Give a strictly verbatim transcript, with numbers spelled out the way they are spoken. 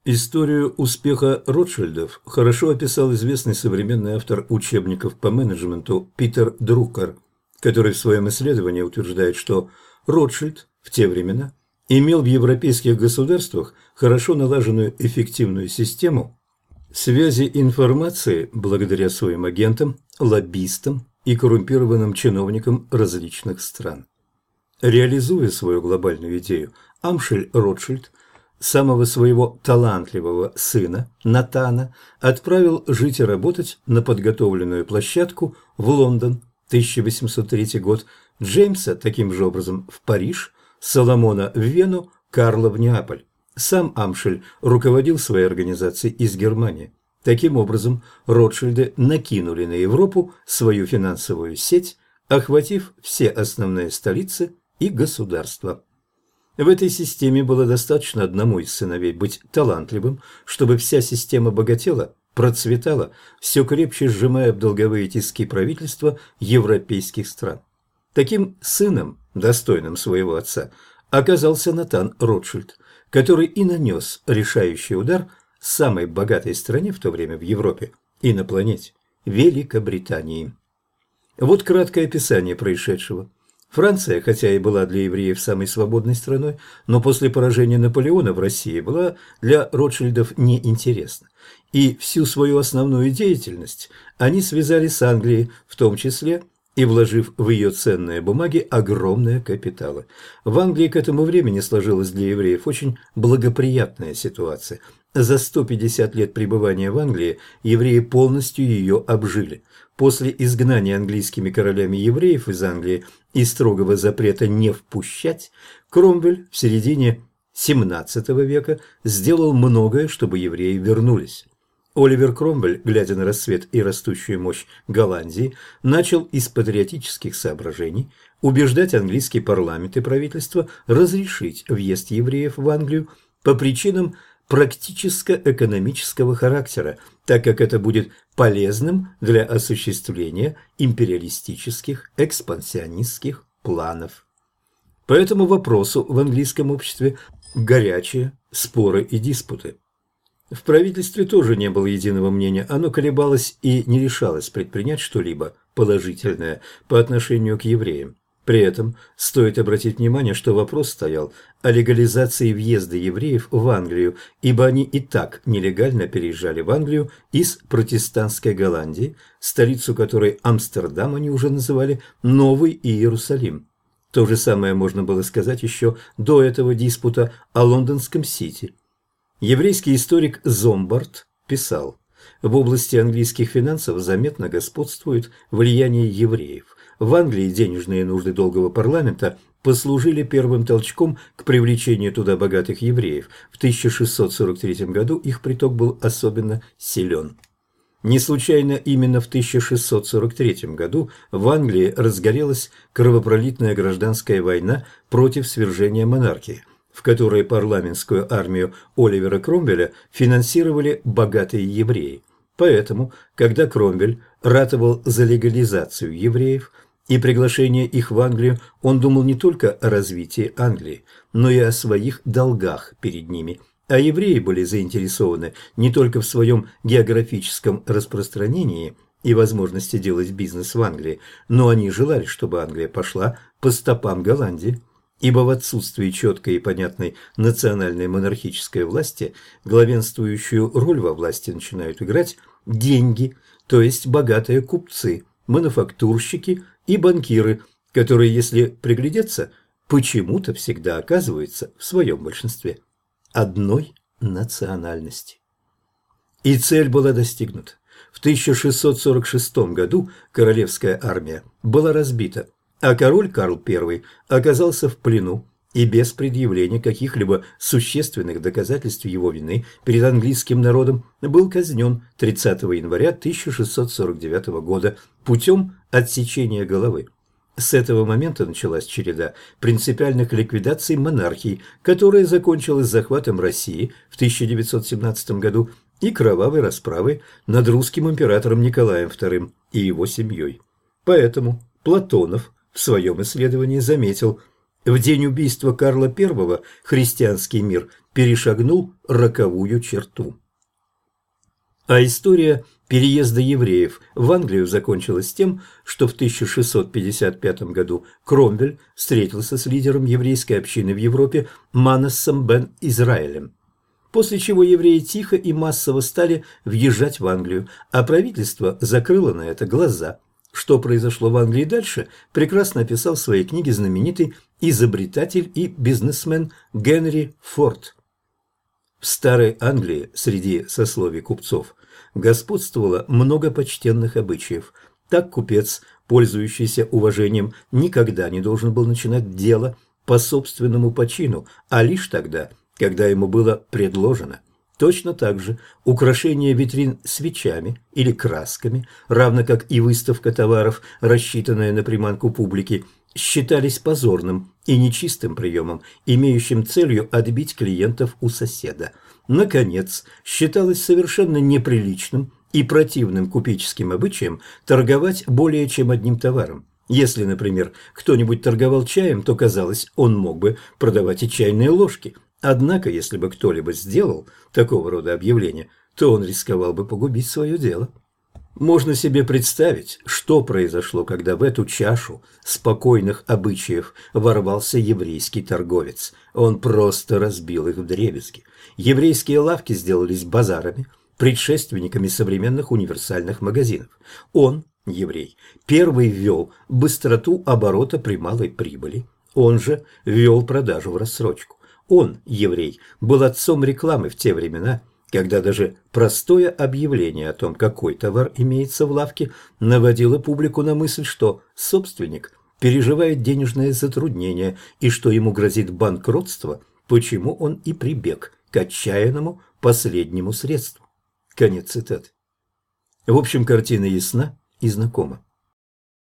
Историю успеха Ротшильдов хорошо описал известный современный автор учебников по менеджменту Питер Друкер, который в своем исследовании утверждает, что Ротшильд в те времена имел в европейских государствах хорошо налаженную эффективную систему связи информации благодаря своим агентам, лоббистам и коррумпированным чиновникам различных стран. Реализуя свою глобальную идею, Амшель Ротшильд самого своего талантливого сына Натана отправил жить и работать на подготовленную площадку в Лондон, тысяча восемьсот третий год, Джеймса таким же образом в Париж, Соломона в Вену, Карла в Неаполь. Сам Амшель руководил своей организацией из Германии. Таким образом, Ротшильды накинули на Европу свою финансовую сеть, охватив все основные столицы и государства. В этой системе было достаточно одному из сыновей быть талантливым, чтобы вся система богатела, процветала, все крепче сжимая в долговые тиски правительства европейских стран. Таким сыном, достойным своего отца, оказался Натан Ротшильд, который и нанес решающий удар самой богатой стране в то время в Европе и на планете – Великобритании. Вот краткое описание происшедшего. Франция, хотя и была для евреев самой свободной страной, но после поражения Наполеона в России была для Ротшильдов неинтересна. И всю свою основную деятельность они связали с Англией, в том числе и вложив в ее ценные бумаги огромные капиталы. В Англии к этому времени сложилась для евреев очень благоприятная ситуация. За сто пятьдесят лет пребывания в Англии евреи полностью ее обжили. После изгнания английскими королями евреев из Англии и строгого запрета не впущать, Кромвель в середине семнадцатого века сделал многое, чтобы евреи вернулись. Оливер Кромвель, глядя на рассвет и растущую мощь Голландии, начал из патриотических соображений убеждать английский парламент и правительство разрешить въезд евреев в Англию по причинам практическо-экономического характера, так как это будет полезным для осуществления империалистических экспансионистских планов. По этому вопросу в английском обществе горячие споры и диспуты. В правительстве тоже не было единого мнения, оно колебалось и не решалось предпринять что-либо положительное по отношению к евреям. При этом стоит обратить внимание, что вопрос стоял о легализации въезда евреев в Англию, ибо они и так нелегально переезжали в Англию из протестантской Голландии, столицу которой Амстердам они уже называли Новый Иерусалим. То же самое можно было сказать еще до этого диспута о лондонском Сити. Еврейский историк Зомбарт писал: в области английских финансов заметно господствует влияние евреев. В Англии денежные нужды долгого парламента послужили первым толчком к привлечению туда богатых евреев. В тысяча шестьсот сорок третьем году их приток был особенно силен. Не случайно именно в тысяча шестьсот сорок третьем году в Англии разгорелась кровопролитная гражданская война против свержения монархии, в которой парламентскую армию Оливера Кромвеля финансировали богатые евреи. Поэтому, когда Кромвель ратовал за легализацию евреев и приглашение их в Англию, он думал не только о развитии Англии, но и о своих долгах перед ними. А евреи были заинтересованы не только в своем географическом распространении и возможности делать бизнес в Англии, но они желали, чтобы Англия пошла по стопам Голландии. Ибо в отсутствии четкой и понятной национальной монархической власти главенствующую роль во власти начинают играть деньги, то есть богатые купцы, мануфактурщики и банкиры, которые, если приглядеться, почему-то всегда оказываются в своем большинстве одной национальности. И цель была достигнута. В тысяча шестьсот сорок шестом году королевская армия была разбита, а король Карл Первый оказался в плену и без предъявления каких-либо существенных доказательств его вины перед английским народом был казнен тридцатого января тысяча шестьсот сорок девятого года путем отсечения головы. С этого момента началась череда принципиальных ликвидаций монархии, которая закончилась захватом России в тысяча девятьсот семнадцатом году и кровавой расправой над русским императором Николаем Вторым и его семьей. Поэтому Платонов в своем исследовании заметил: в день убийства Карла Первого христианский мир перешагнул роковую черту. А история переезда евреев в Англию закончилась тем, что в тысяча шестьсот пятьдесят пятом году Кромвель встретился с лидером еврейской общины в Европе Манассом бен Израилем, после чего евреи тихо и массово стали въезжать в Англию, а правительство закрыло на это глаза. Что произошло в Англии дальше, прекрасно описал в своей книге знаменитый изобретатель и бизнесмен Генри Форд. В старой Англии среди сословий купцов господствовало много почтенных обычаев. Так купец, пользующийся уважением, никогда не должен был начинать дело по собственному почину, а лишь тогда, когда ему было предложено. Точно так же украшение витрин свечами или красками, равно как и выставка товаров, рассчитанная на приманку публики, считались позорным и нечистым приемом, имеющим целью отбить клиентов у соседа. Наконец, считалось совершенно неприличным и противным купеческим обычаем торговать более чем одним товаром. Если, например, кто-нибудь торговал чаем, то, казалось, он мог бы продавать и чайные ложки. Однако, если бы кто-либо сделал такого рода объявление, то он рисковал бы погубить свое дело. Можно себе представить, что произошло, когда в эту чашу спокойных обычаев ворвался еврейский торговец. Он просто разбил их вдребезги. Еврейские лавки сделались базарами, предшественниками современных универсальных магазинов. Он, еврей, первый ввел быстроту оборота при малой прибыли. Он же ввел продажу в рассрочку. Он, еврей, был отцом рекламы в те времена, когда даже простое объявление о том, какой товар имеется в лавке, наводило публику на мысль, что собственник переживает денежные затруднения и что ему грозит банкротство, почему он и прибег к отчаянному последнему средству. Конец цитаты. В общем, картина ясна и знакома.